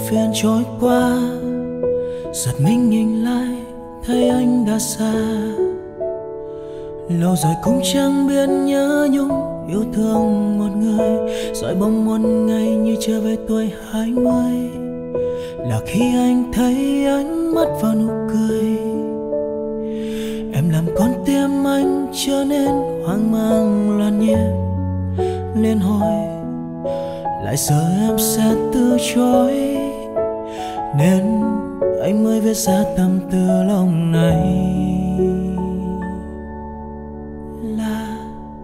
phiền trôi qua, giật mình nhìn lại thấy anh đã xa. Lâu rồi cũng chẳng biết nhớ nhung yêu thương một người, rồi bỗng một ngày như trở về tuổi 20 là khi anh thấy ánh mắt vào nụ cười. Em làm con tim anh trở nên hoang mang loạn nhịp, liên hồi lại sợ em sẽ từ chối, nên anh mới viết ra tâm tư lòng này. Là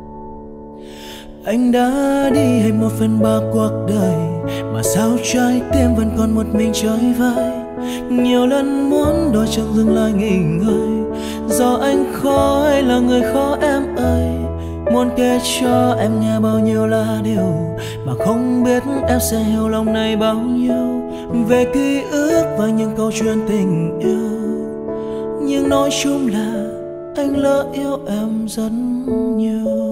anh đã đi hết 1/3 cuộc đời, mà sao trái tim vẫn còn một mình chơi vơi. Nhiều lần muốn đôi chân dừng lại nghỉ ngơi, do anh khó hay là người khó em ơi. Muốn kể cho em nghe bao nhiêu là điều mà không biết em sẽ hiểu lòng này bao nhiêu, về ký ức và những câu chuyện tình yêu. Nhưng nói chung là anh lỡ yêu em rất nhiều.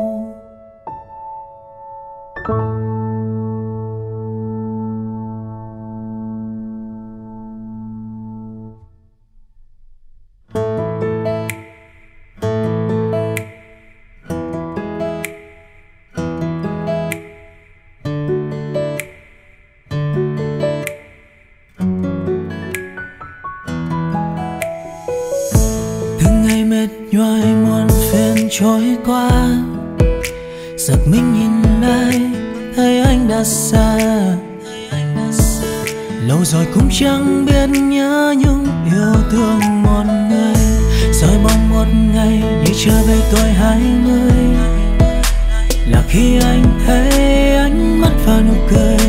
Nhoài muôn phiền trôi qua, giật mình nhìn lại thấy anh đã xa. Lâu rồi cũng chẳng biết nhớ nhung yêu thương một người, rồi bỗng một ngày như trở về tuổi 20 là khi anh thấy ánh mắt và nụ cười.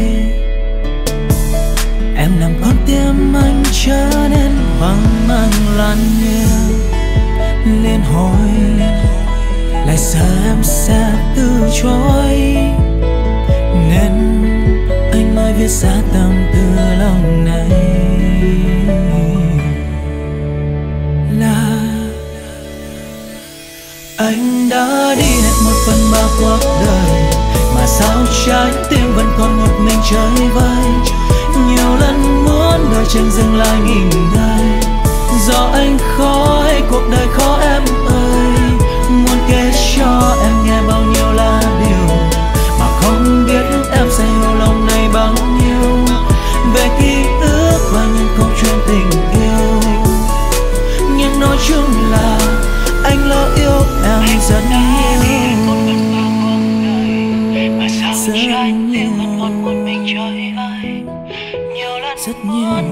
Em làm con tim anh trở nên hoang mang loạn nhịp, liên hồi lại sợ em sẽ từ chối, nên anh mới viết ra tâm tư lòng này. Là anh đã đi hết 1/3 cuộc đời, mà sao trái tim vẫn còn một mình chơi vơi. Nhiều lần muốn đôi chân dừng lại nghỉ ngơi, do anh khó hay cuộc đời khó em ơi. Muốn kể cho em nghe bao nhiêu là điều mà không biết em sẽ hiểu lòng này bao nhiêu, về ký ức và những câu chuyện tình yêu. Nhưng nói chung là anh lỡ yêu em rất nhiều, rất nhiều, rất nhiều.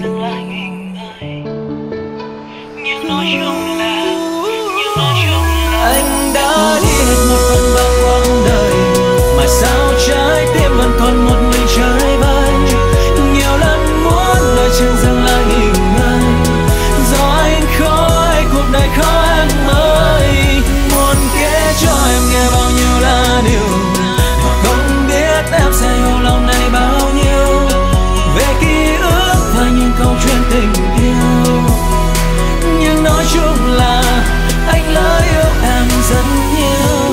Anh đã đi hết 1/3 cuộc đời, mà sao trái tim vẫn còn một mình chơi vơi. Nhiều lần muốn đôi chân dừng lại nghỉ ngơi, do anh khó hay cuộc đời khó em ơi. Muốn kể cho em nghe bao nhiêu là điều mà không biết em sẽ hiểu lòng này bao nhiêu, về ký ức và những câu chuyện tình yêu. Nhưng nói chung là anh lỡ yêu em rất nhiều.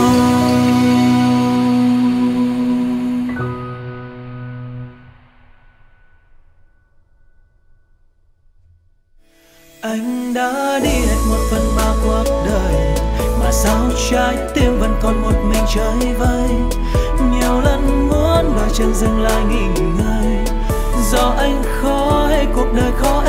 Anh đã đi hết 1/3 cuộc đời, mà sao trái tim vẫn còn một mình chơi vơi. Nhiều lần muốn đôi chân dừng lại nghỉ ngơi, do anh khó hay cuộc đời khó